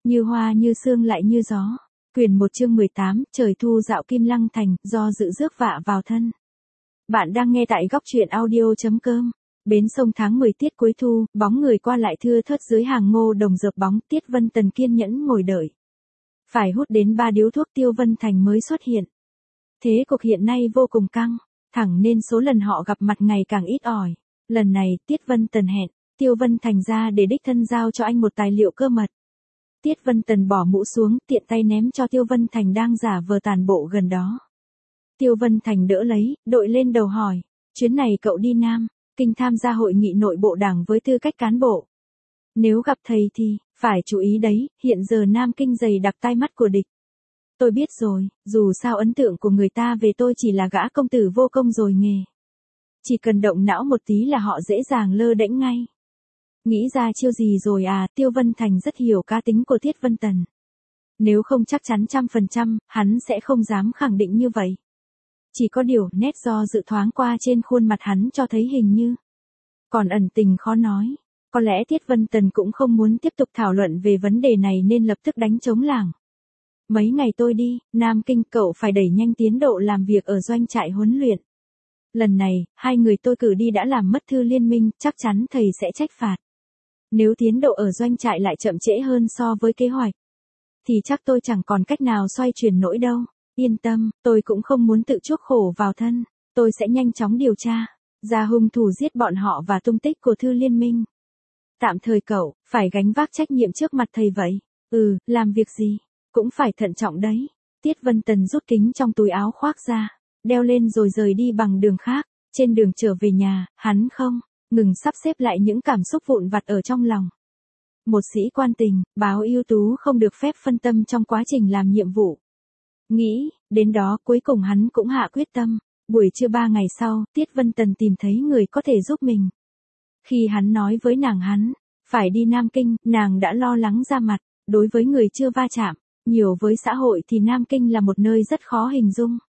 Như hoa như sương lại như gió. Quyển 1 chương 18, trời thu dạo Kim Lăng Thành, do dự rước vạ vào thân. Bạn đang nghe tại góc truyện audio.com. Bến sông tháng 10 tiết cuối thu, bóng người qua lại thưa thớt dưới hàng ngô đồng dợp bóng, Tiết Vân Tần kiên nhẫn ngồi đợi. Phải hút đến 3 điếu thuốc Tiêu Vân Thành mới xuất hiện. Thế cục hiện nay vô cùng căng, thẳng nên số lần họ gặp mặt ngày càng ít ỏi. Lần này, Tiết Vân Tần hẹn Tiêu Vân Thành ra để đích thân giao cho anh một tài liệu cơ mật. Tiết Vân Tần bỏ mũ xuống, tiện tay ném cho Tiêu Vân Thành đang giả vờ tàn bộ gần đó. Tiêu Vân Thành đỡ lấy, đội lên đầu hỏi, chuyến này cậu đi Nam Kinh tham gia hội nghị nội bộ đảng với tư cách cán bộ. Nếu gặp thầy thì, phải chú ý đấy, hiện giờ Nam Kinh dày đặc tai mắt của địch. Tôi biết rồi, dù sao ấn tượng của người ta về tôi chỉ là gã công tử vô công rồi nghề. Chỉ cần động não một tí là họ dễ dàng lơ đễnh ngay. Nghĩ ra chiêu gì rồi à? Tiêu Vân Thành rất hiểu cá tính của Tiết Vân Tần. Nếu không chắc chắn 100%, hắn sẽ không dám khẳng định như vậy. Chỉ có điều nét do dự thoáng qua trên khuôn mặt hắn cho thấy hình như còn ẩn tình khó nói. Có lẽ Tiết Vân Tần cũng không muốn tiếp tục thảo luận về vấn đề này nên lập tức đánh trống lảng. Mấy ngày tôi đi Nam Kinh, cậu phải đẩy nhanh tiến độ làm việc ở doanh trại huấn luyện. Lần này, 2 người tôi cử đi đã làm mất thư liên minh, chắc chắn thầy sẽ trách phạt. Nếu tiến độ ở doanh trại lại chậm trễ hơn so với kế hoạch, thì chắc tôi chẳng còn cách nào xoay chuyển nổi đâu. Yên tâm, tôi cũng không muốn tự chuốc khổ vào thân. Tôi sẽ nhanh chóng điều tra ra hung thủ giết bọn họ và tung tích của thư liên minh. Tạm thời cậu phải gánh vác trách nhiệm trước mặt thầy vậy. Làm việc gì cũng phải thận trọng đấy. Tiết Vân Tần rút kính trong túi áo khoác ra, đeo lên rồi rời đi bằng đường khác. Trên đường trở về nhà, hắn không ngừng sắp xếp lại những cảm xúc vụn vặt ở trong lòng. Một sĩ quan tình báo ưu tú không được phép phân tâm trong quá trình làm nhiệm vụ. Nghĩ đến đó, cuối cùng hắn cũng hạ quyết tâm. Buổi trưa 3 ngày sau, Tiết Vân Tần tìm thấy người có thể giúp mình. Khi hắn nói với nàng hắn phải đi Nam Kinh, nàng đã lo lắng ra mặt. Đối với người chưa va chạm nhiều với xã hội thì Nam Kinh là một nơi rất khó hình dung.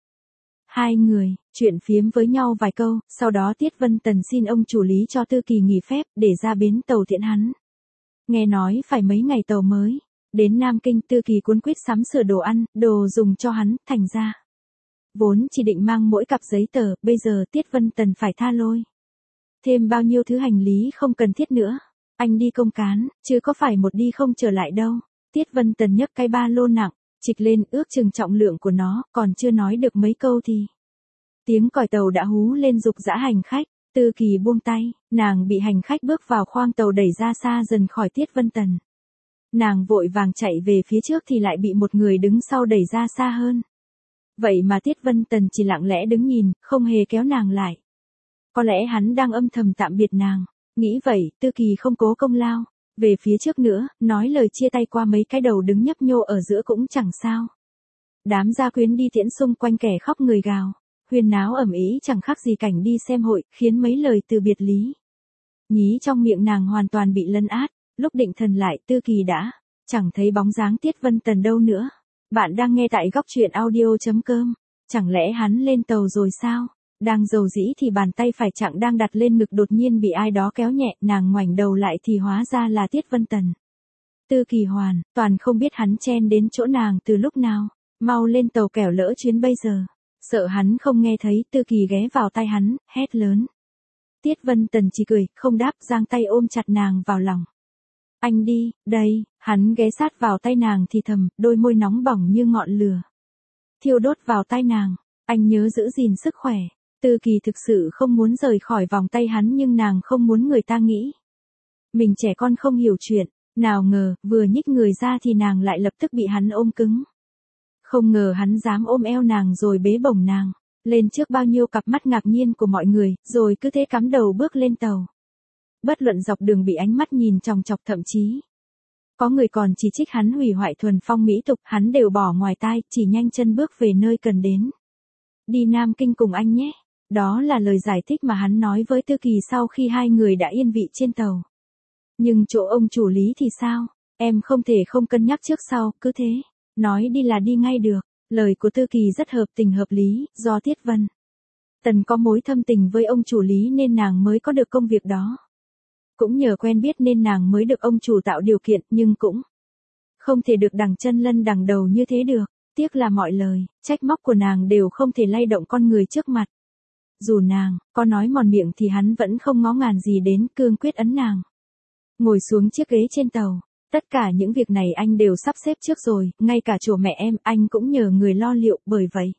2 người chuyện phiếm với nhau vài câu, sau đó Tiết Vân Tần xin ông chủ lý cho Tư Kỳ nghỉ phép để ra bến tàu tiễn hắn. Nghe nói phải mấy ngày tàu mới đến Nam Kinh. Tư Kỳ cuống quýt sắm sửa đồ ăn, đồ dùng cho hắn, thành ra vốn chỉ định mang mỗi cặp giấy tờ, bây giờ Tiết Vân Tần phải tha lôi thêm bao nhiêu thứ hành lý không cần thiết nữa. Anh đi công cán, chứ có phải một đi không trở lại đâu. Tiết Vân Tần nhấc cái ba lô nặng trịch lên, ước chừng trọng lượng của nó, còn chưa nói được mấy câu thì tiếng còi tàu đã hú lên giục giã hành khách. Tư Kỳ buông tay, nàng bị hành khách bước vào khoang tàu đẩy ra xa dần khỏi Tiết Vân Tần. Nàng vội vàng chạy về phía trước thì lại bị một người đứng sau đẩy ra xa hơn. Vậy mà Tiết Vân Tần chỉ lặng lẽ đứng nhìn, không hề kéo nàng lại. Có lẽ hắn đang âm thầm tạm biệt nàng. Nghĩ vậy, Tư Kỳ không cố công lao về phía trước nữa, nói lời chia tay qua mấy cái đầu đứng nhấp nhô ở giữa cũng chẳng sao. Đám gia quyến đi tiễn xung quanh kẻ khóc người gào, huyên náo ầm ĩ chẳng khác gì cảnh đi xem hội, khiến mấy lời từ biệt lý nhí trong miệng nàng hoàn toàn bị lấn át. Lúc định thần lại, Tư Kỳ đã chẳng thấy bóng dáng Tiết Vân Tần đâu nữa. Bạn đang nghe tại góc truyện audio.com. Chẳng lẽ hắn lên tàu rồi sao? Đang dầu dĩ thì bàn tay phải chặng đang đặt lên ngực đột nhiên bị ai đó kéo nhẹ, nàng ngoảnh đầu lại thì hóa ra là Tiết Vân Tần. Tư Kỳ hoàn toàn không biết hắn chen đến chỗ nàng từ lúc nào. Mau lên tàu kẻo lỡ chuyến bây giờ. Sợ hắn không nghe thấy, Tư Kỳ ghé vào tai hắn, hét lớn. Tiết Vân Tần chỉ cười, không đáp, giang tay ôm chặt nàng vào lòng. Anh đi, đây. Hắn ghé sát vào tay nàng thì thầm, đôi môi nóng bỏng như ngọn lửa thiêu đốt vào tai nàng. Anh nhớ giữ gìn sức khỏe. Tư Kỳ thực sự không muốn rời khỏi vòng tay hắn, nhưng nàng không muốn người ta nghĩ mình trẻ con không hiểu chuyện. Nào ngờ, vừa nhích người ra thì nàng lại lập tức bị hắn ôm cứng. Không ngờ hắn dám ôm eo nàng rồi bế bổng nàng lên trước bao nhiêu cặp mắt ngạc nhiên của mọi người, rồi cứ thế cắm đầu bước lên tàu. Bất luận dọc đường bị ánh mắt nhìn chòng chọc, thậm chí có người còn chỉ trích hắn hủy hoại thuần phong mỹ tục, hắn đều bỏ ngoài tai, chỉ nhanh chân bước về nơi cần đến. Đi Nam Kinh cùng anh nhé. Đó là lời giải thích mà hắn nói với Tư Kỳ sau khi 2 người đã yên vị trên tàu. Nhưng chỗ ông chủ lý thì sao? Em không thể không cân nhắc trước sau, cứ thế nói đi là đi ngay được. Lời của Tư Kỳ rất hợp tình hợp lý, do Tiết Vân Tần có mối thâm tình với ông chủ lý nên nàng mới có được công việc đó. Cũng nhờ quen biết nên nàng mới được ông chủ tạo điều kiện, nhưng cũng Không thể được đằng chân lân đằng đầu như thế được. Tiếc là mọi lời, trách móc của nàng đều không thể lay động con người trước mặt. Dù nàng có nói mòn miệng thì hắn vẫn không ngó ngàng gì đến, cương quyết ấn nàng ngồi xuống chiếc ghế trên tàu. Tất cả những việc này anh đều sắp xếp trước rồi, ngay cả chỗ mẹ em anh cũng nhờ người lo liệu, bởi vậy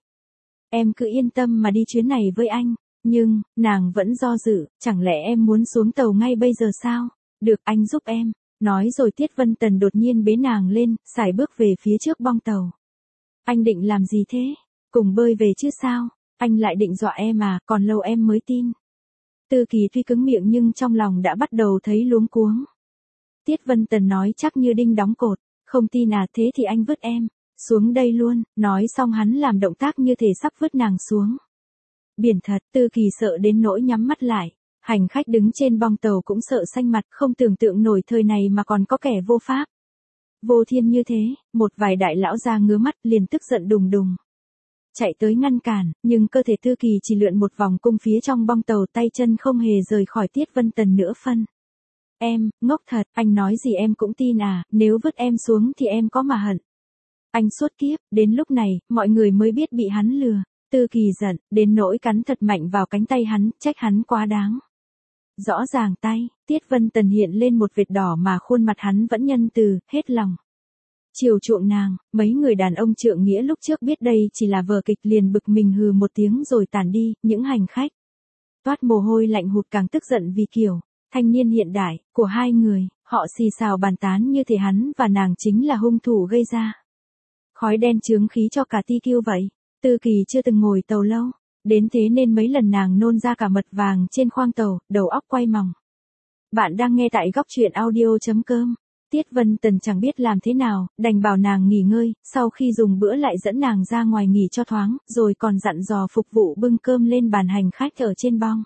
em cứ yên tâm mà đi chuyến này với anh. Nhưng, nàng vẫn do dự, chẳng lẽ em muốn xuống tàu ngay bây giờ sao? Được, anh giúp em. Nói rồi Tiết Vân Tần đột nhiên bế nàng lên, sải bước về phía trước bong tàu. Anh định làm gì thế? Cùng bơi về chứ sao? Anh lại định dọa em à, còn lâu em mới tin. Tư Kỳ tuy cứng miệng nhưng trong lòng đã bắt đầu thấy luống cuống. Tiết Vân Tần nói chắc như đinh đóng cột. Không tin à, thế thì anh vứt em xuống đây luôn. Nói xong hắn làm động tác như thể sắp vứt nàng xuống biển thật. Tư Kỳ sợ đến nỗi nhắm mắt lại. Hành khách đứng trên bong tàu cũng sợ xanh mặt, không tưởng tượng nổi thời này mà còn có kẻ vô pháp vô thiên như thế. Một vài đại lão già ngứa mắt liền tức giận đùng đùng chạy tới ngăn cản, nhưng cơ thể Tư Kỳ chỉ lượn một vòng cung phía trong bong tàu, tay chân không hề rời khỏi Tiết Vân Tần nữa phân. Em, ngốc thật, anh nói gì em cũng tin à, nếu vứt em xuống thì em có mà hận. Anh suốt kiếp, đến lúc này, mọi người mới biết bị hắn lừa. Tư Kỳ giận, đến nỗi cắn thật mạnh vào cánh tay hắn, trách hắn quá đáng. Rõ ràng tay, Tiết Vân Tần hiện lên một vệt đỏ mà khuôn mặt hắn vẫn nhân từ, hết lòng chiều chuộng nàng. Mấy người đàn ông trượng nghĩa lúc trước biết đây chỉ là vở kịch liền bực mình hừ một tiếng rồi tản đi. Những hành khách toát mồ hôi lạnh hụt càng tức giận vì kiểu thanh niên hiện đại của hai người. Họ xì xào bàn tán như thể hắn và nàng chính là hung thủ gây ra khói đen chướng khí cho cả TQ vậy. Tư Kỳ chưa từng ngồi tàu lâu, đến thế nên mấy lần nàng nôn ra cả mật vàng trên khoang tàu, đầu óc quay mòng. Bạn đang nghe tại góc truyện audio.com. Tiết Vân Tần chẳng biết làm thế nào, đành bảo nàng nghỉ ngơi, sau khi dùng bữa lại dẫn nàng ra ngoài nghỉ cho thoáng, rồi còn dặn dò phục vụ bưng cơm lên bàn hành khách ở trên bong.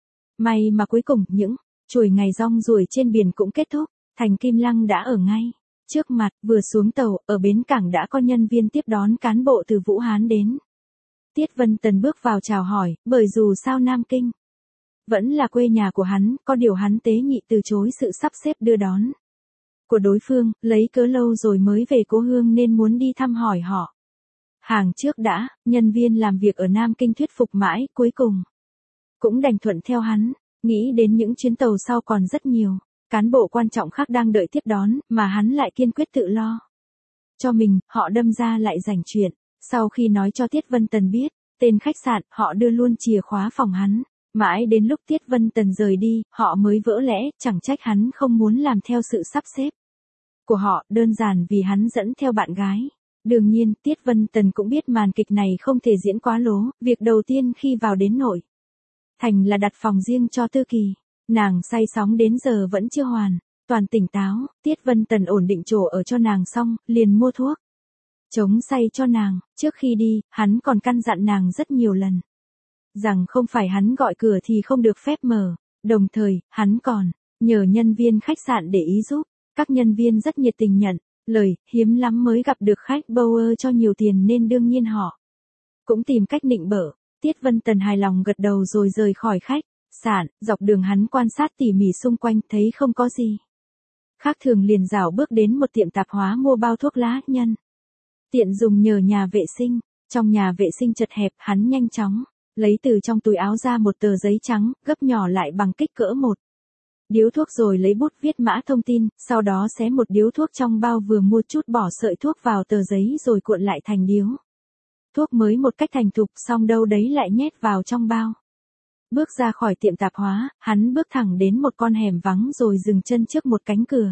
May mà cuối cùng, những chuỗi ngày rong ruổi trên biển cũng kết thúc, Thành Kim Lăng đã ở ngay trước mặt. Vừa xuống tàu, ở bến cảng đã có nhân viên tiếp đón cán bộ từ Vũ Hán đến. Tiết Vân Tần bước vào chào hỏi, bởi dù sao Nam Kinh vẫn là quê nhà của hắn, có điều hắn tế nhị từ chối sự sắp xếp đưa đón của đối phương, lấy cớ lâu rồi mới về cố hương nên muốn đi thăm hỏi họ hàng trước đã. Nhân viên làm việc ở Nam Kinh thuyết phục mãi, cuối cùng cũng đành thuận theo hắn. Nghĩ đến những chuyến tàu sau còn rất nhiều cán bộ quan trọng khác đang đợi tiếp đón, mà hắn lại kiên quyết tự lo cho mình, họ đâm ra lại rảnh chuyện. Sau khi nói cho Tiết Vân Tần biết tên khách sạn, họ đưa luôn chìa khóa phòng hắn. Mãi đến lúc Tiết Vân Tần rời đi, họ mới vỡ lẽ, chẳng trách hắn không muốn làm theo sự sắp xếp của họ, đơn giản vì hắn dẫn theo bạn gái. Đương nhiên, Tiết Vân Tần cũng biết màn kịch này không thể diễn quá lố. Việc đầu tiên khi vào đến nội thành là đặt phòng riêng cho Tư Kỳ. Nàng say sóng đến giờ vẫn chưa hoàn toàn tỉnh táo. Tiết Vân Tần ổn định chỗ ở cho nàng xong, liền mua thuốc chống say cho nàng. Trước khi đi, hắn còn căn dặn nàng rất nhiều lần rằng không phải hắn gọi cửa thì không được phép mở. Đồng thời, hắn còn nhờ nhân viên khách sạn để ý giúp. Các nhân viên rất nhiệt tình nhận lời, hiếm lắm mới gặp được khách Bauer cho nhiều tiền nên đương nhiên họ cũng tìm cách nịnh bợ. Tiết Vân Tần hài lòng gật đầu rồi rời khỏi khách sạn. Dọc đường hắn quan sát tỉ mỉ xung quanh, thấy không có gì khác thường liền rảo bước đến một tiệm tạp hóa mua bao thuốc lá nhân tiện dùng nhờ nhà vệ sinh. Trong nhà vệ sinh chật hẹp, hắn nhanh chóng lấy từ trong túi áo ra một tờ giấy trắng, gấp nhỏ lại bằng kích cỡ một điếu thuốc rồi lấy bút viết mã thông tin, sau đó xé một điếu thuốc trong bao vừa mua chút bỏ sợi thuốc vào tờ giấy rồi cuộn lại thành điếu thuốc mới một cách thành thục, xong đâu đấy lại nhét vào trong bao. Bước ra khỏi tiệm tạp hóa, hắn bước thẳng đến một con hẻm vắng rồi dừng chân trước một cánh cửa.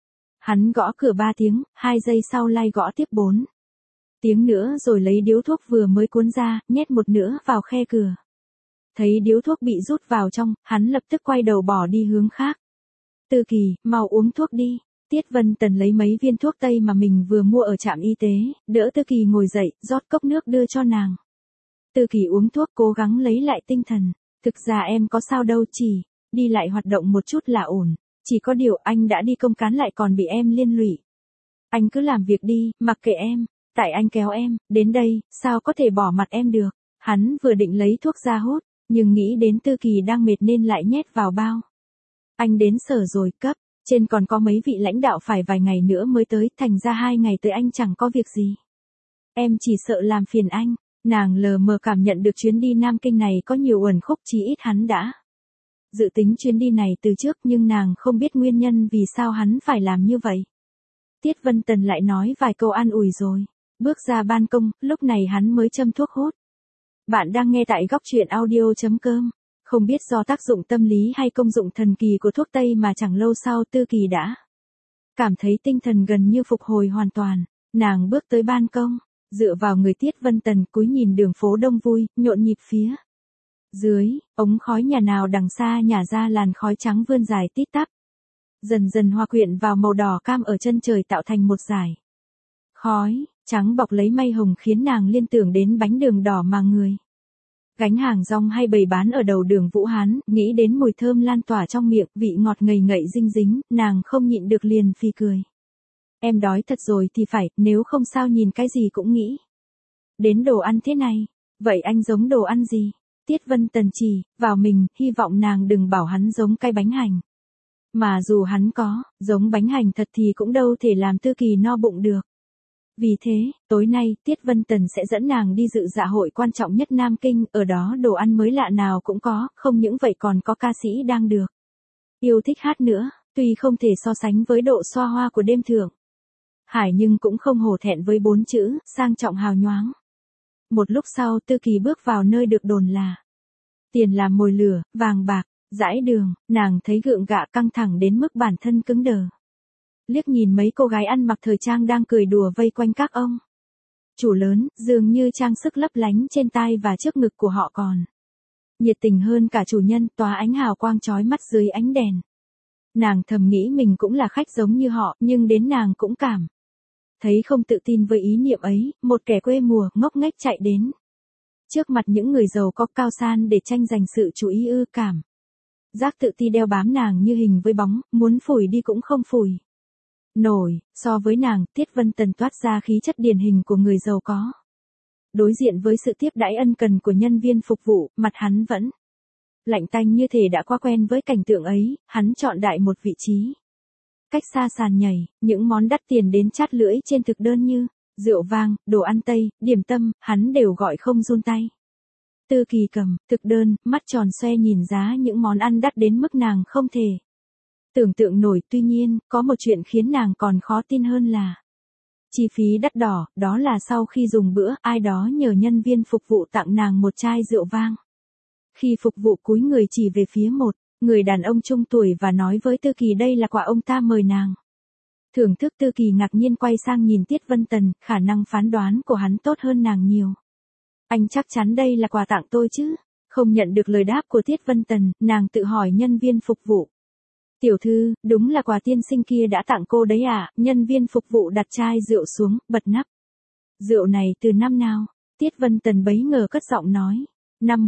Hắn gõ cửa 3 tiếng, 2 giây sau lại gõ tiếp 4 tiếng nữa rồi lấy điếu thuốc vừa mới cuốn ra, nhét một nửa vào khe cửa. Thấy điếu thuốc bị rút vào trong, hắn lập tức quay đầu bỏ đi hướng khác. Tư Kỳ, mau uống thuốc đi. Tiết Vân Tần lấy mấy viên thuốc tây mà mình vừa mua ở trạm y tế, đỡ Tư Kỳ ngồi dậy, rót cốc nước đưa cho nàng. Tư Kỳ uống thuốc cố gắng lấy lại tinh thần. Thực ra em có sao đâu, chỉ đi lại hoạt động một chút là ổn. Chỉ có điều anh đã đi công cán lại còn bị em liên lụy. Anh cứ làm việc đi, mặc kệ em. Tại anh kéo em đến đây, sao có thể bỏ mặt em được. Hắn vừa định lấy thuốc ra hút, nhưng nghĩ đến Tư Kỳ đang mệt nên lại nhét vào bao. Anh đến sở rồi, cấp Trên còn có mấy vị lãnh đạo phải vài ngày nữa mới tới, thành ra 2 ngày tới anh chẳng có việc gì. Em chỉ sợ làm phiền anh. Nàng lờ mờ cảm nhận được chuyến đi Nam Kinh này có nhiều uẩn khúc, chí ít hắn đã dự tính chuyến đi này từ trước, nhưng nàng không biết nguyên nhân vì sao hắn phải làm như vậy. Tiết Vân Tần lại nói vài câu an ủi rồi bước ra ban công, lúc này hắn mới châm thuốc hút. Bạn đang nghe tại góc truyện audio.com. Không biết do tác dụng tâm lý hay công dụng thần kỳ của thuốc tây mà chẳng lâu sau Tư Kỳ đã cảm thấy tinh thần gần như phục hồi hoàn toàn. Nàng bước tới ban công, dựa vào người Tiết Vân Tần, cúi nhìn đường phố đông vui, nhộn nhịp phía dưới, ống khói nhà nào đằng xa nhả ra làn khói trắng vươn dài tít tắp. Dần dần hòa quyện vào màu đỏ cam ở chân trời tạo thành một dải khói trắng bọc lấy mây hồng, khiến nàng liên tưởng đến bánh đường đỏ mà người gánh hàng rong hay bày bán ở đầu đường Vũ Hán, nghĩ đến mùi thơm lan tỏa trong miệng, vị ngọt ngậy ngậy dinh dính, nàng không nhịn được liền phì cười. Em đói thật rồi thì phải, nếu không sao nhìn cái gì cũng nghĩ đến đồ ăn thế này. Vậy anh giống đồ ăn gì? Tiết Vân Tần chỉ vào mình, hy vọng nàng đừng bảo hắn giống cái bánh hành. Mà dù hắn có giống bánh hành thật thì cũng đâu thể làm Tư Kỳ no bụng được. Vì thế, tối nay, Tiết Vân Tần sẽ dẫn nàng đi dự dạ hội quan trọng nhất Nam Kinh, ở đó đồ ăn mới lạ nào cũng có, không những vậy còn có ca sĩ đang được yêu thích hát nữa, tuy không thể so sánh với độ xoa hoa của đêm thượng hải nhưng cũng không hổ thẹn với 4 chữ, sang trọng hào nhoáng. Một lúc sau Tư Kỳ bước vào nơi được đồn là tiền làm mồi lửa, vàng bạc, dãi đường, nàng thấy gượng gạ căng thẳng đến mức bản thân cứng đờ. Liếc nhìn mấy cô gái ăn mặc thời trang đang cười đùa vây quanh các ông chủ lớn, dường như trang sức lấp lánh trên tai và trước ngực của họ còn nhiệt tình hơn cả chủ nhân, tỏa ánh hào quang chói mắt dưới ánh đèn. Nàng thầm nghĩ mình cũng là khách giống như họ, nhưng đến nàng cũng cảm thấy không tự tin với ý niệm ấy, một kẻ quê mùa ngốc nghếch chạy đến trước mặt những người giàu có cao san để tranh giành sự chú ý cảm giác tự ti đeo bám nàng như hình với bóng, muốn phủi đi cũng không phủi nổi. So với nàng, Tiết Vân Tần toát ra khí chất điển hình của người giàu có. Đối diện với sự tiếp đãi ân cần của nhân viên phục vụ, mặt hắn vẫn lạnh tanh như thể đã quá quen với cảnh tượng ấy. Hắn chọn đại một vị trí cách xa sàn nhảy, những món đắt tiền đến chát lưỡi trên thực đơn như rượu vang, đồ ăn Tây, điểm tâm, hắn đều gọi không run tay. Tư Kỳ cầm thực đơn, mắt tròn xoe nhìn giá những món ăn đắt đến mức nàng không thể tưởng tượng nổi. Tuy nhiên, có một chuyện khiến nàng còn khó tin hơn là chi phí đắt đỏ, đó là sau khi dùng bữa, ai đó nhờ nhân viên phục vụ tặng nàng một chai rượu vang. Khi phục vụ cúi người chỉ về phía một người đàn ông trung tuổi và nói với Tư Kỳ đây là quà ông ta mời nàng thưởng thức. Tư Kỳ ngạc nhiên quay sang nhìn Tiết Vân Tần, khả năng phán đoán của hắn tốt hơn nàng nhiều. Anh chắc chắn đây là quà tặng tôi chứ? Không nhận được lời đáp của Tiết Vân Tần, nàng tự hỏi nhân viên phục vụ. Tiểu thư, đúng là quà tiên sinh kia đã tặng cô đấy à? Nhân viên phục vụ đặt chai rượu xuống, bật nắp. Rượu này từ năm nào? Tiết Vân Tần bấy ngờ cất giọng nói. Năm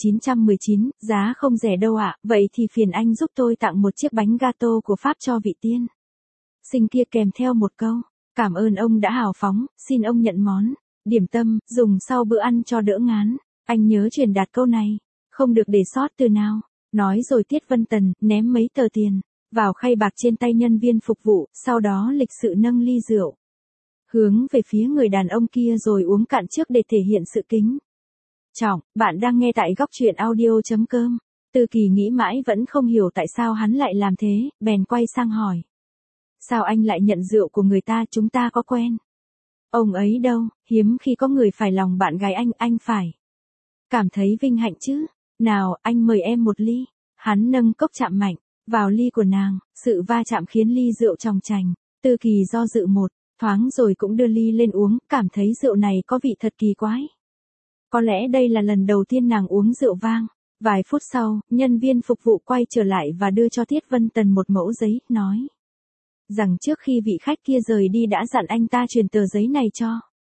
1919, giá không rẻ đâu ạ, vậy thì phiền anh giúp tôi tặng một chiếc bánh gato của Pháp cho vị tiên sinh kia, kèm theo một câu. Cảm ơn ông đã hào phóng, xin ông nhận món điểm tâm, dùng sau bữa ăn cho đỡ ngán. Anh nhớ truyền đạt câu này, không được để sót từ nào. Nói rồi Tiết Vân Tần ném mấy tờ tiền vào khay bạc trên tay nhân viên phục vụ, sau đó lịch sự nâng ly rượu hướng về phía người đàn ông kia rồi uống cạn trước để thể hiện sự kính trọng. Bạn đang nghe tại góc truyện audio.com. Tư Kỳ nghĩ mãi vẫn không hiểu tại sao hắn lại làm thế, bèn quay sang hỏi. Sao anh lại nhận rượu của người ta, chúng ta có quen ông ấy đâu? Hiếm khi có người phải lòng bạn gái anh phải cảm thấy vinh hạnh chứ. Nào, anh mời em một ly. Hắn nâng cốc chạm mạnh vào ly của nàng, sự va chạm khiến ly rượu tròng trành. Tư Kỳ do dự một thoáng rồi cũng đưa ly lên uống, cảm thấy rượu này có vị thật kỳ quái. Có lẽ đây là lần đầu tiên nàng uống rượu vang. Vài phút sau, nhân viên phục vụ quay trở lại và đưa cho Tiết Vân Tần một mẫu giấy, nói rằng trước khi vị khách kia rời đi đã dặn anh ta truyền tờ giấy này cho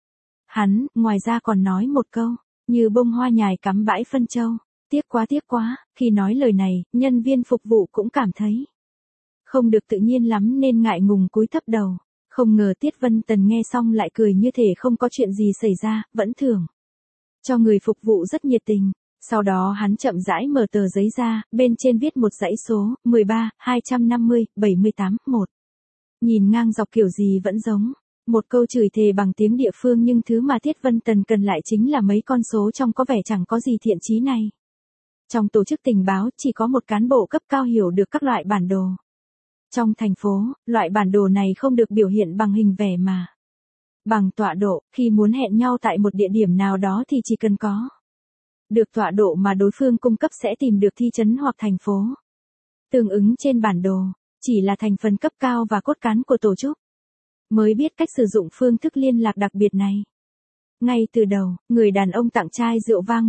hắn, ngoài ra còn nói một câu, như bông hoa nhài cắm bãi phân châu. Tiếc quá, khi nói lời này, nhân viên phục vụ cũng cảm thấy không được tự nhiên lắm nên ngại ngùng cúi thấp đầu. Không ngờ Tiết Vân Tần nghe xong lại cười như thể không có chuyện gì xảy ra, vẫn thưởng cho người phục vụ rất nhiệt tình. Sau đó hắn chậm rãi mở tờ giấy ra, bên trên viết một dãy số, 13, 250, 78, 1. Nhìn ngang dọc kiểu gì vẫn giống. Một câu chửi thề bằng tiếng địa phương nhưng thứ mà Tiết Vân Tần cần lại chính là mấy con số trong có vẻ chẳng có gì thiện chí này. Trong tổ chức tình báo chỉ có một cán bộ cấp cao hiểu được các loại bản đồ. Trong thành phố, loại bản đồ này không được biểu hiện bằng hình vẽ mà bằng tọa độ, khi muốn hẹn nhau tại một địa điểm nào đó thì chỉ cần có được tọa độ mà đối phương cung cấp sẽ tìm được thị trấn hoặc thành phố tương ứng trên bản đồ, chỉ là thành phần cấp cao và cốt cán của tổ chức mới biết cách sử dụng phương thức liên lạc đặc biệt này. Ngay từ đầu, người đàn ông tặng chai rượu vang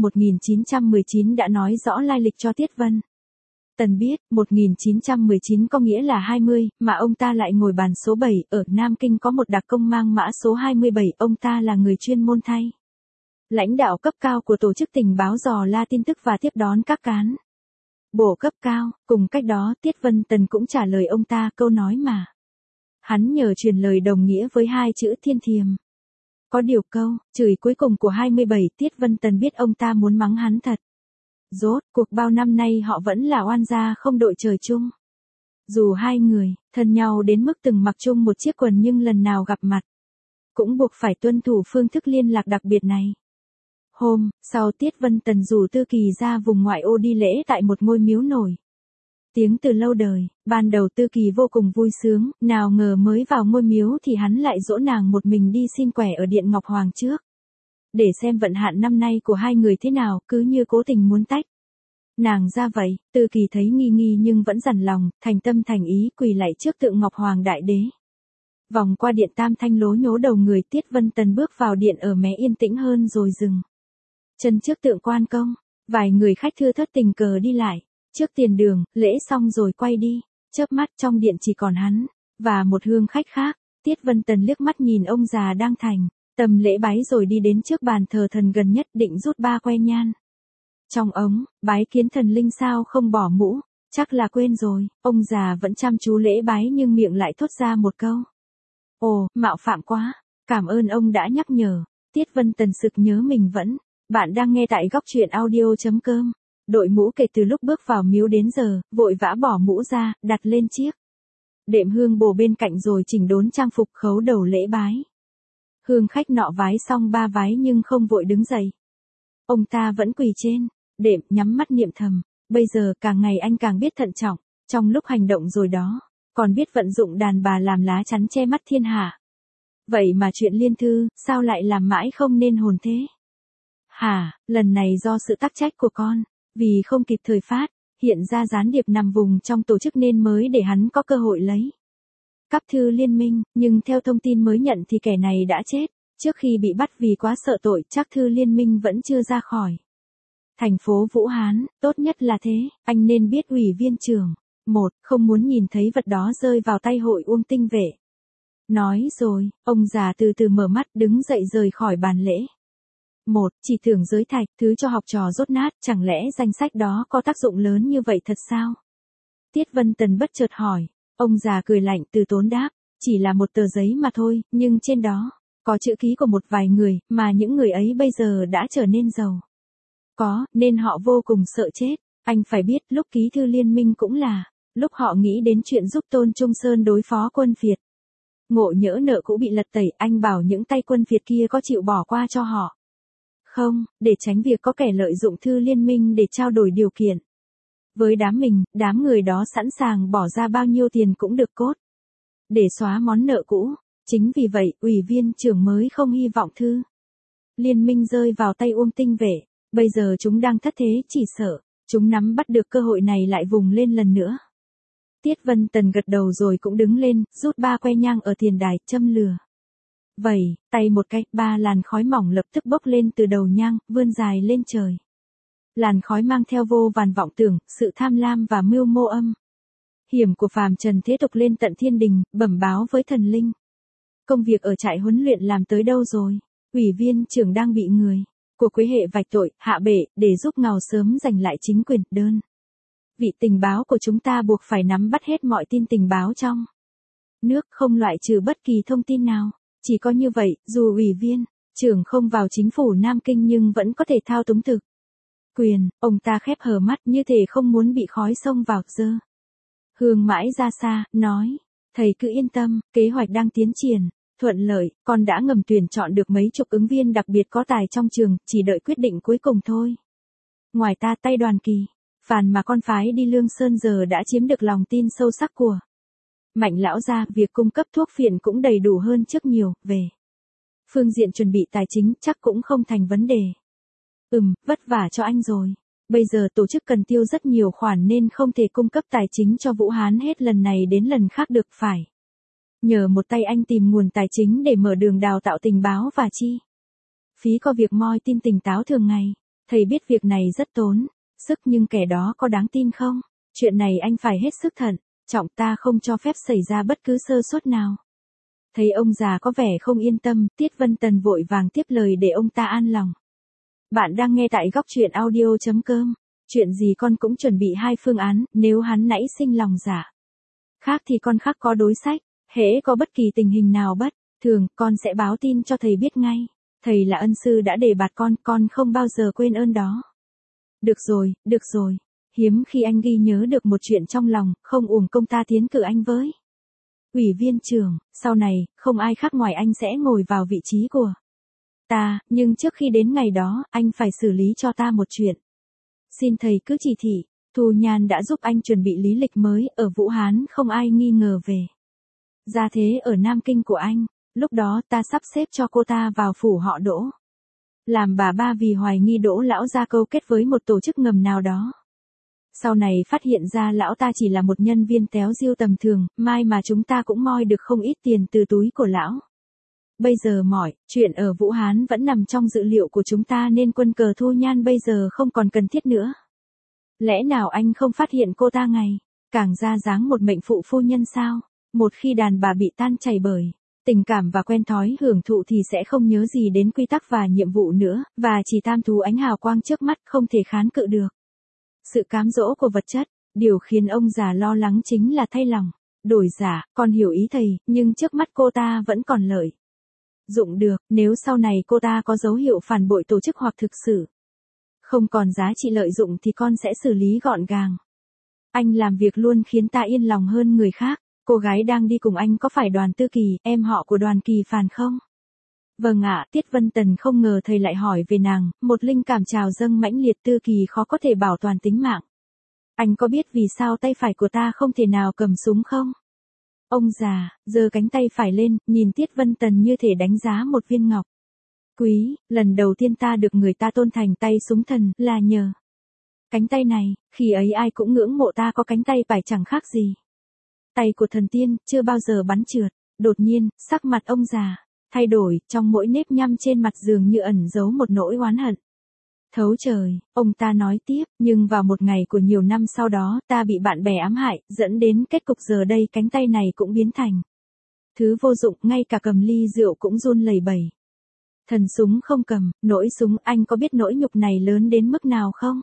1919 đã nói rõ lai lịch cho Tiết Vân Tần biết, 1919 có nghĩa là 20, mà ông ta lại ngồi bàn số 7, ở Nam Kinh có một đặc công mang mã số 27, ông ta là người chuyên môn thay lãnh đạo cấp cao của tổ chức tình báo dò la tin tức và tiếp đón các cán bộ cấp cao. Cùng cách đó, Tiết Vân Tần cũng trả lời ông ta câu nói mà hắn nhờ truyền lời đồng nghĩa với hai chữ thiên thiềm. Có điều câu chửi cuối cùng của 27, Tiết Vân Tần biết ông ta muốn mắng hắn thật. Rốt cuộc bao năm nay họ vẫn là oan gia không đội trời chung. Dù hai người thân nhau đến mức từng mặc chung một chiếc quần nhưng lần nào gặp mặt cũng buộc phải tuân thủ phương thức liên lạc đặc biệt này. Hôm sau, Tiết Vân Tần rủ Tư Kỳ ra vùng ngoại ô đi lễ tại một ngôi miếu nổi tiếng từ lâu đời. Ban đầu Tư Kỳ vô cùng vui sướng, nào ngờ mới vào ngôi miếu thì hắn lại dỗ nàng một mình đi xin quẻ ở Điện Ngọc Hoàng trước. Để xem vận hạn năm nay của hai người thế nào, cứ như cố tình muốn tách nàng ra vậy. Tư Kỳ thấy nghi nghi nhưng vẫn dằn lòng, thành tâm thành ý quỳ lạy trước tượng Ngọc Hoàng Đại Đế. Vòng qua điện tam thanh lố nhố đầu người, Tiết Vân Tần bước vào điện ở mé yên tĩnh hơn rồi dừng chân trước tượng Quan Công. Vài người khách thưa thớt tình cờ đi lại trước tiền đường, lễ xong rồi quay đi. Chớp mắt trong điện chỉ còn hắn và một hương khách khác. Tiết Vân Tần liếc mắt nhìn ông già đang thành tâm lễ bái rồi đi đến trước bàn thờ thần gần nhất, định rút 3 que nhang trong ống, bái kiến thần linh. Sao không bỏ mũ, chắc là quên rồi. Ông già vẫn chăm chú lễ bái nhưng miệng lại thốt ra một câu: ồ, mạo phạm quá, cảm ơn ông đã nhắc nhở. Tiết Vân Tần sực nhớ mình vẫn. Bạn đang nghe tại góc truyện audio.com. Đội mũ kể từ lúc bước vào miếu đến giờ, vội vã bỏ mũ ra, đặt lên chiếc đệm hương bồ bên cạnh rồi chỉnh đốn trang phục khấu đầu lễ bái. Hương khách nọ vái xong 3 vái nhưng không vội đứng dậy. Ông ta vẫn quỳ trên đệm, nhắm mắt niệm thầm. Bây giờ càng ngày anh càng biết thận trọng trong lúc hành động rồi đó, còn biết vận dụng đàn bà làm lá chắn che mắt thiên hạ. Vậy mà chuyện Liên Thư, sao lại làm mãi không nên hồn thế? Hả, lần này do sự tắc trách của con, vì không kịp thời phát hiện ra gián điệp nằm vùng trong tổ chức nên mới để hắn có cơ hội lấy cắp thư liên minh, nhưng theo thông tin mới nhận thì kẻ này đã chết trước khi bị bắt vì quá sợ tội. Chắc thư liên minh vẫn chưa ra khỏi thành phố Vũ Hán. Tốt nhất là thế, anh nên biết ủy viên trưởng không muốn nhìn thấy vật đó rơi vào tay hội Uông Tinh Vệ. Nói rồi, ông già từ từ mở mắt, đứng dậy rời khỏi bàn lễ. Chỉ thưởng giới thạch, thứ cho học trò dốt nát, chẳng lẽ danh sách đó có tác dụng lớn như vậy thật sao? Tiết Vân Tần bất chợt hỏi. Ông già cười lạnh từ tốn đáp, chỉ là một tờ giấy mà thôi, nhưng trên đó có chữ ký của một vài người, mà những người ấy bây giờ đã trở nên giàu có, nên họ vô cùng sợ chết. Anh phải biết, lúc ký thư liên minh cũng là lúc họ nghĩ đến chuyện giúp Tôn Trung Sơn đối phó quân Việt. Ngộ nhỡ nợ cũ bị lật tẩy, anh bảo những tay quân Việt kia có chịu bỏ qua cho họ không, để tránh việc có kẻ lợi dụng thư liên minh để trao đổi điều kiện với đám mình. Đám người đó sẵn sàng bỏ ra bao nhiêu tiền cũng được cốt để xóa món nợ cũ. Chính vì vậy, ủy viên trưởng mới không hy vọng thư liên minh rơi vào tay Uông Tinh Vệ. Bây giờ chúng đang thất thế, chỉ sợ chúng nắm bắt được cơ hội này lại vùng lên lần nữa. Tiết Vân Tần gật đầu rồi cũng đứng lên, rút 3 que nhang ở tiền đài, châm lửa. Vẩy tay một cái, 3 làn khói mỏng lập tức bốc lên từ đầu nhang, vươn dài lên trời. Làn khói mang theo vô vàn vọng tưởng, sự tham lam và mưu mô âm hiểm của phàm trần thế tục lên tận thiên đình, bẩm báo với thần linh. Công việc ở trại huấn luyện làm tới đâu rồi? Ủy viên trưởng đang bị người của Quế Hệ vạch tội, hạ bệ, để giúp Ngào sớm giành lại chính quyền. Đơn vị tình báo của chúng ta buộc phải nắm bắt hết mọi tin tình báo trong nước, không loại trừ bất kỳ thông tin nào. Chỉ có như vậy, dù ủy viên trưởng không vào chính phủ Nam Kinh nhưng vẫn có thể thao túng thực Quyền, ông ta khép hờ mắt như thể không muốn bị khói xông vào, dơ. Hương mãi ra xa, nói. Thầy cứ yên tâm, kế hoạch đang tiến triển, thuận lợi, con đã ngầm tuyển chọn được mấy chục ứng viên đặc biệt có tài trong trường, chỉ đợi quyết định cuối cùng thôi. Ngoài ta tay Đoàn Kỳ, phàn mà con phái đi Lương Sơn giờ đã chiếm được lòng tin sâu sắc của Mạnh lão gia, việc cung cấp thuốc phiện cũng đầy đủ hơn trước nhiều, về phương diện chuẩn bị tài chính chắc cũng không thành vấn đề. Vất vả cho anh rồi. Bây giờ tổ chức cần tiêu rất nhiều khoản nên không thể cung cấp tài chính cho Vũ Hán hết lần này đến lần khác được, phải nhờ một tay anh tìm nguồn tài chính để mở đường đào tạo tình báo và chi phí có việc moi tin tỉnh táo thường ngày. Thầy biết việc này rất tốn sức nhưng kẻ đó có đáng tin không? Chuyện này anh phải hết sức thận trọng, ta không cho phép xảy ra bất cứ sơ suất nào. Thấy ông già có vẻ không yên tâm, Tiết Vân Tần vội vàng tiếp lời để ông ta an lòng. Bạn đang nghe tại góc truyện audio.com. Chuyện gì con cũng chuẩn bị 2 phương án, nếu hắn nãy sinh lòng dạ khác thì con khác có đối sách, hễ có bất kỳ tình hình nào bất thường, con sẽ báo tin cho thầy biết ngay. Thầy là ân sư đã đề bạt con không bao giờ quên ơn đó. Được rồi, hiếm khi anh ghi nhớ được một chuyện trong lòng, không uổng công ta tiến cử anh với Ủy viên trưởng, sau này, không ai khác ngoài anh sẽ ngồi vào vị trí của ta, nhưng trước khi đến ngày đó, anh phải xử lý cho ta một chuyện. Xin thầy cứ chỉ thị. Thu Nhan đã giúp anh chuẩn bị lý lịch mới, ở Vũ Hán không ai nghi ngờ về gia thế ở Nam Kinh của anh. Lúc đó ta sắp xếp cho cô ta vào phủ họ Đỗ làm bà ba vì hoài nghi Đỗ lão gia câu kết với một tổ chức ngầm nào đó. Sau này phát hiện ra lão ta chỉ là một nhân viên téo diêu tầm thường, mai mà chúng ta cũng moi được không ít tiền từ túi của lão. Bây giờ mọi chuyện ở Vũ Hán vẫn nằm trong dữ liệu của chúng ta nên quân cờ Thu Nhan bây giờ không còn cần thiết nữa. Lẽ nào anh không phát hiện cô ta ngày càng ra dáng một mệnh phụ phu nhân sao? Một khi đàn bà bị tan chảy bởi tình cảm và quen thói hưởng thụ thì sẽ không nhớ gì đến quy tắc và nhiệm vụ nữa, và chỉ tham thú ánh hào quang trước mắt, không thể kháng cự được sự cám dỗ của vật chất. Điều khiến ông già lo lắng chính là thay lòng đổi dạ. Con hiểu ý thầy, nhưng trước mắt cô ta vẫn còn lợi dụng được. Nếu sau này cô ta có dấu hiệu phản bội tổ chức hoặc thực sự không còn giá trị lợi dụng thì con sẽ xử lý gọn gàng. Anh làm việc luôn khiến ta yên lòng hơn người khác. Cô gái đang đi cùng anh có phải Đoàn Tư Kỳ, em họ của Đoàn Kỳ Phàn không? Vâng ạ, Tiết Vân Tần không ngờ thầy lại hỏi về nàng, một linh cảm trào dâng mãnh liệt. Tư Kỳ khó có thể bảo toàn tính mạng. Anh có biết vì sao tay phải của ta không thể nào cầm súng không? Ông già, giơ cánh tay phải lên, nhìn Tiết Vân Tần như thể đánh giá một viên ngọc quý. Lần đầu tiên ta được người ta tôn thành tay súng thần, là nhờ cánh tay này. Khi ấy ai cũng ngưỡng mộ ta có cánh tay phải chẳng khác gì tay của thần tiên, chưa bao giờ bắn trượt. Đột nhiên, sắc mặt ông già thay đổi, trong mỗi nếp nhăm trên mặt dường như ẩn giấu một nỗi oán hận thấu trời. Ông ta nói tiếp, nhưng vào một ngày của nhiều năm sau đó, ta bị bạn bè ám hại, dẫn đến kết cục giờ đây cánh tay này cũng biến thành thứ vô dụng, ngay cả cầm ly rượu cũng run lẩy bẩy. Thần súng không cầm, nỗi súng, anh có biết nỗi nhục này lớn đến mức nào không?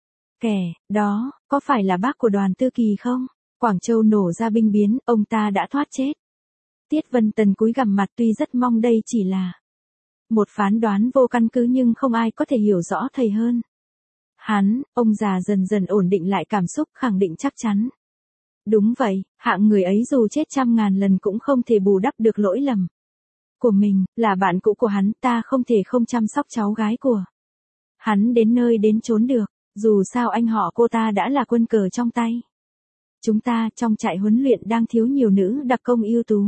Kẻ đó, có phải là bác của Đoàn Tư Kỳ không? Quảng Châu nổ ra binh biến, ông ta đã thoát chết. Tiết Vân Tần cúi gằm mặt, tuy rất mong đây chỉ là một phán đoán vô căn cứ nhưng không ai có thể hiểu rõ thầy hơn hắn. Ông già dần dần ổn định lại cảm xúc, khẳng định chắc chắn. Đúng vậy, hạng người ấy dù chết 100.000 lần cũng không thể bù đắp được lỗi lầm của mình. Là bạn cũ của hắn, ta không thể không chăm sóc cháu gái của hắn đến nơi đến chốn được. Dù sao anh họ cô ta đã là quân cờ trong tay chúng ta. Trong trại huấn luyện đang thiếu nhiều nữ đặc công ưu tú.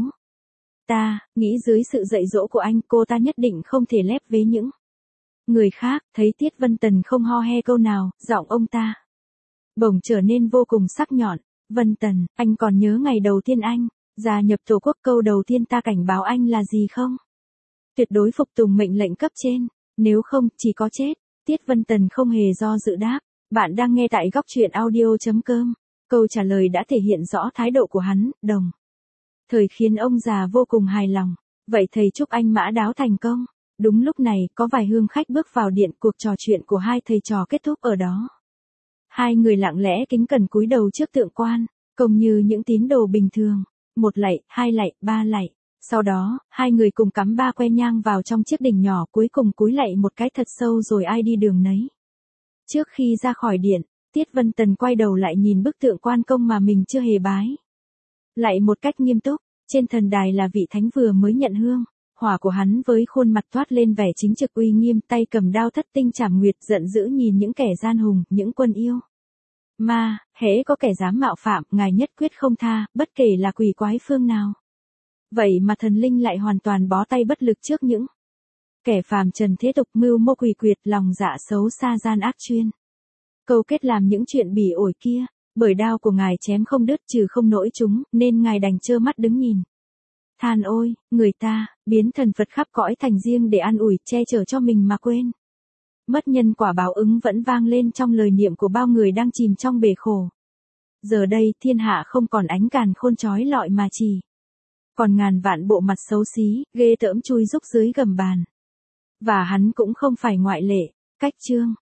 Ta nghĩ dưới sự dạy dỗ của anh, cô ta nhất định không thể lép vế những người khác. Thấy Tiết Vân Tần không ho he câu nào, giọng ông ta bỗng trở nên vô cùng sắc nhọn. Vân Tần, anh còn nhớ ngày đầu tiên anh gia nhập Tổ quốc, câu đầu tiên ta cảnh báo anh là gì không? Tuyệt đối phục tùng mệnh lệnh cấp trên, nếu không, chỉ có chết. Tiết Vân Tần không hề do dự đáp. Bạn đang nghe tại góc truyện audio.com. Câu trả lời đã thể hiện rõ thái độ của hắn, đồng thời khiến ông già vô cùng hài lòng. Vậy thầy chúc anh mã đáo thành công. Đúng lúc này, có vài hương khách bước vào điện, cuộc trò chuyện của hai thầy trò kết thúc ở đó. Hai người lặng lẽ kính cẩn cúi đầu trước tượng quan, công như những tín đồ bình thường. 1 lạy, 2 lạy, 3 lạy. Sau đó, hai người cùng cắm 3 que nhang vào trong chiếc đỉnh nhỏ, cuối cùng cúi lạy một cái thật sâu rồi ai đi đường nấy. Trước khi ra khỏi điện, Tiết Vân Tần quay đầu lại nhìn bức tượng Quan Công mà mình chưa hề bái. Lại một cách nghiêm túc, trên thần đài là vị thánh vừa mới nhận hương, hỏa của hắn với khuôn mặt toát lên vẻ chính trực uy nghiêm, tay cầm đao thất tinh trảm nguyệt, giận dữ nhìn những kẻ gian hùng, những quân yêu ma, hễ có kẻ dám mạo phạm, ngài nhất quyết không tha, bất kể là quỷ quái phương nào. Vậy mà thần linh lại hoàn toàn bó tay bất lực trước những kẻ phàm trần thế tục, mưu mô quỷ quyệt, lòng dạ xấu xa, gian ác chuyên câu kết làm những chuyện bỉ ổi kia. Bởi đao của ngài chém không đứt, trừ không nỗi chúng, nên ngài đành trơ mắt đứng nhìn. Than ôi, người ta biến thần Phật khắp cõi thành riêng để an ủi, che chở cho mình mà quên mất nhân quả báo ứng vẫn vang lên trong lời niệm của bao người đang chìm trong bể khổ. Giờ đây thiên hạ không còn ánh càn khôn chói lọi mà chỉ còn ngàn vạn bộ mặt xấu xí, ghê tởm chui rúc dưới gầm bàn. Và hắn cũng không phải ngoại lệ. Cách chương